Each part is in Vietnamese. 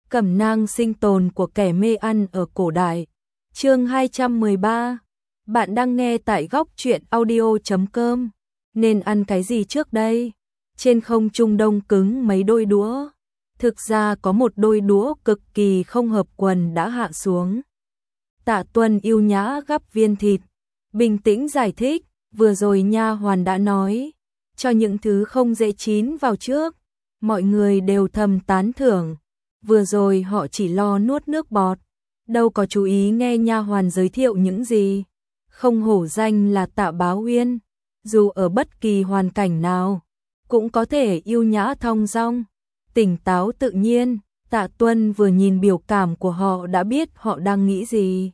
Cẩm nang sinh tồn của kẻ mê ăn ở cổ đại. Chương 213. Bạn đang nghe tại góc truyện audio.com. Nên ăn cái gì trước đây? Trên không trung đông cứng mấy đôi đũa. Thực ra có một đôi đũa cực kỳ không hợp quần đã hạ xuống. Tạ Tuân yêu nhã gắp viên thịt, bình tĩnh giải thích, vừa rồi nha hoàn đã nói, cho những thứ không dễ chín vào trước. Mọi người đều thầm tán thưởng. Vừa rồi họ chỉ lo nuốt nước bọt, đâu có chú ý nghe nha hoàn giới thiệu những gì. Không hổ danh là Tạ Bá Uyên, dù ở bất kỳ hoàn cảnh nào cũng có thể yêu nhã thong dong, tỉnh táo tự nhiên. Tạ Tuân vừa nhìn biểu cảm của họ đã biết họ đang nghĩ gì.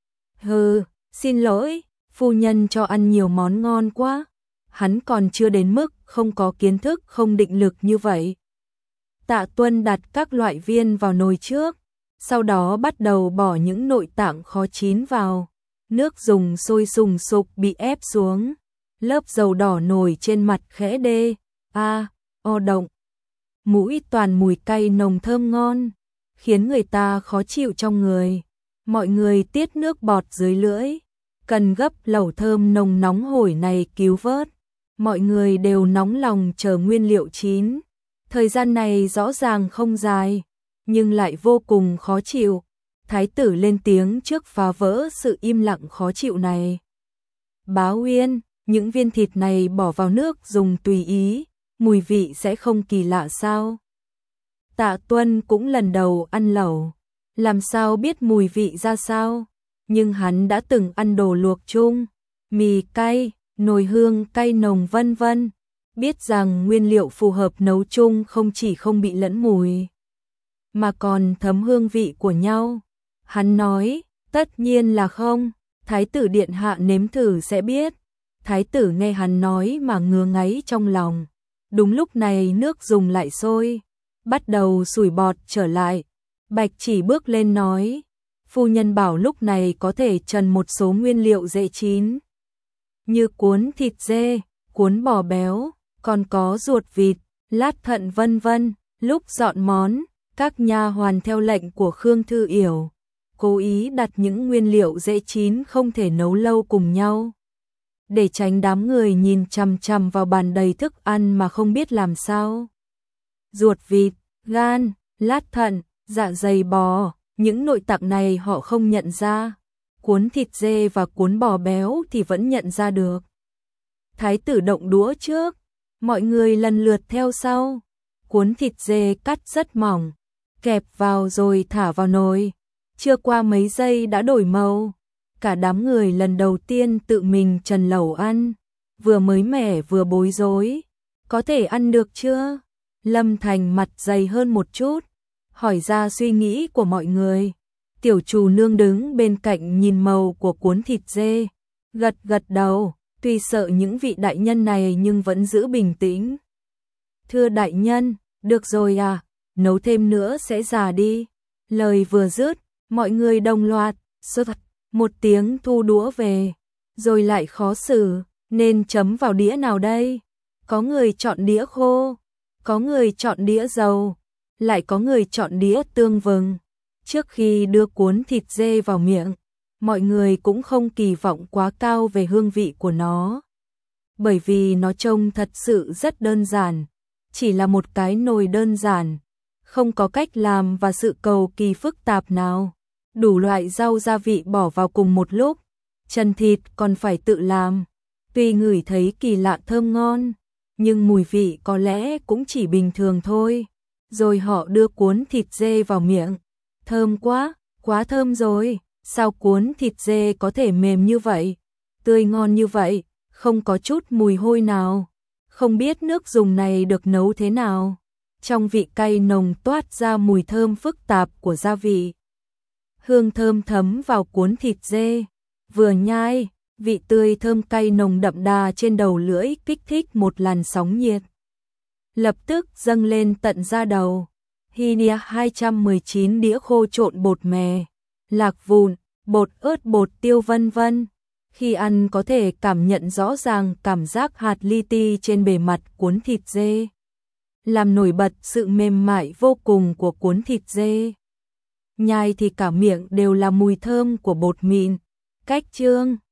Hừ, xin lỗi, phu nhân cho ăn nhiều món ngon quá. Hắn còn chưa đến mức không có kiến thức không định lực như vậy. Tạ Tuân đặt các loại viên vào nồi trước, sau đó bắt đầu bỏ những nội tạng khó chín vào. Nước dùng sôi sùng sục bị ép xuống, lớp dầu đỏ nổi trên mặt khẽ đê, o động. Mũi toàn mùi cay nồng thơm ngon, khiến người ta khó chịu trong người. Mọi người tiết nước bọt dưới lưỡi, cần gấp lẩu thơm nồng nóng hổi này cứu vớt. Mọi người đều nóng lòng chờ nguyên liệu chín. Thời gian này rõ ràng không dài, nhưng lại vô cùng khó chịu. Thái tử lên tiếng trước phá vỡ sự im lặng khó chịu này. Bá Uyên, những viên thịt này bỏ vào nước dùng tùy ý, mùi vị sẽ không kỳ lạ sao? Tạ Tuân cũng lần đầu ăn lẩu, làm sao biết mùi vị ra sao? Nhưng hắn đã từng ăn đồ luộc chung, mì cay, nồi hương cay nồng vân vân. Biết rằng nguyên liệu phù hợp nấu chung không chỉ không bị lẫn mùi, mà còn thấm hương vị của nhau. Hắn nói, tất nhiên là không, Thái tử điện hạ nếm thử sẽ biết. Thái tử nghe hắn nói mà ngứa ngáy trong lòng. Đúng lúc này nước dùng lại sôi, bắt đầu sủi bọt trở lại. Bạch Chỉ bước lên nói, phu nhân bảo lúc này có thể trần một số nguyên liệu dễ chín, như cuốn thịt dê, cuốn bò béo, còn có ruột vịt, lát thận vân vân. Lúc dọn món, các nha hoàn theo lệnh của Khương Thư Yểu cố ý đặt những nguyên liệu dễ chín không thể nấu lâu cùng nhau, để tránh đám người nhìn chằm chằm vào bàn đầy thức ăn mà không biết làm sao. Ruột vịt, gan, lát thận, dạ dày bò, những nội tạng này họ không nhận ra. Cuốn thịt dê và cuốn bò béo thì vẫn nhận ra được. Thái tử động đũa trước, mọi người lần lượt theo sau. Cuốn thịt dê cắt rất mỏng, kẹp vào rồi thả vào nồi. Chưa qua mấy giây đã đổi màu. Cả đám người lần đầu tiên tự mình trần lẩu ăn, vừa mới mẻ vừa bối rối. Có thể ăn được chưa? Lâm Thành mặt dày hơn một chút, hỏi ra suy nghĩ của mọi người. Tiểu chủ nương đứng bên cạnh nhìn màu của cuốn thịt dê, gật gật đầu, tuy sợ những vị đại nhân này nhưng vẫn giữ bình tĩnh. Thưa đại nhân, được rồi à, nấu thêm nữa sẽ già đi. Lời vừa dứt, mọi người đồng loạt, sốt một tiếng thu đũa về, rồi lại khó xử, nên chấm vào đĩa nào đây? Có người chọn đĩa khô, có người chọn đĩa dầu, lại có người chọn đĩa tương vừng. Trước khi đưa cuốn thịt dê vào miệng, mọi người cũng không kỳ vọng quá cao về hương vị của nó, bởi vì nó trông thật sự rất đơn giản, chỉ là một cái nồi đơn giản, không có cách làm và sự cầu kỳ phức tạp nào. Đủ loại rau gia vị bỏ vào cùng một lúc, chân thịt còn phải tự làm. Tuy ngửi thấy kỳ lạ thơm ngon, nhưng mùi vị có lẽ cũng chỉ bình thường thôi. Rồi họ đưa cuốn thịt dê vào miệng. Thơm quá, quá thơm rồi. Sao cuốn thịt dê có thể mềm như vậy, tươi ngon như vậy, không có chút mùi hôi nào. Không biết nước dùng này được nấu thế nào. Trong vị cay nồng toát ra mùi thơm phức tạp của gia vị. Hương thơm thấm vào cuốn thịt dê. Vừa nhai, vị tươi thơm cay nồng đậm đà trên đầu lưỡi kích thích một làn sóng nhiệt. Lập tức dâng lên tận da đầu. Hinia 219 đĩa khô trộn bột mè, lạc vụn, bột ớt, bột tiêu vân vân. Khi ăn có thể cảm nhận rõ ràng cảm giác hạt li ti trên bề mặt cuốn thịt dê, làm nổi bật sự mềm mại vô cùng của cuốn thịt dê. nhai thì cả miệng đều là mùi thơm của bột mịn. Cách chương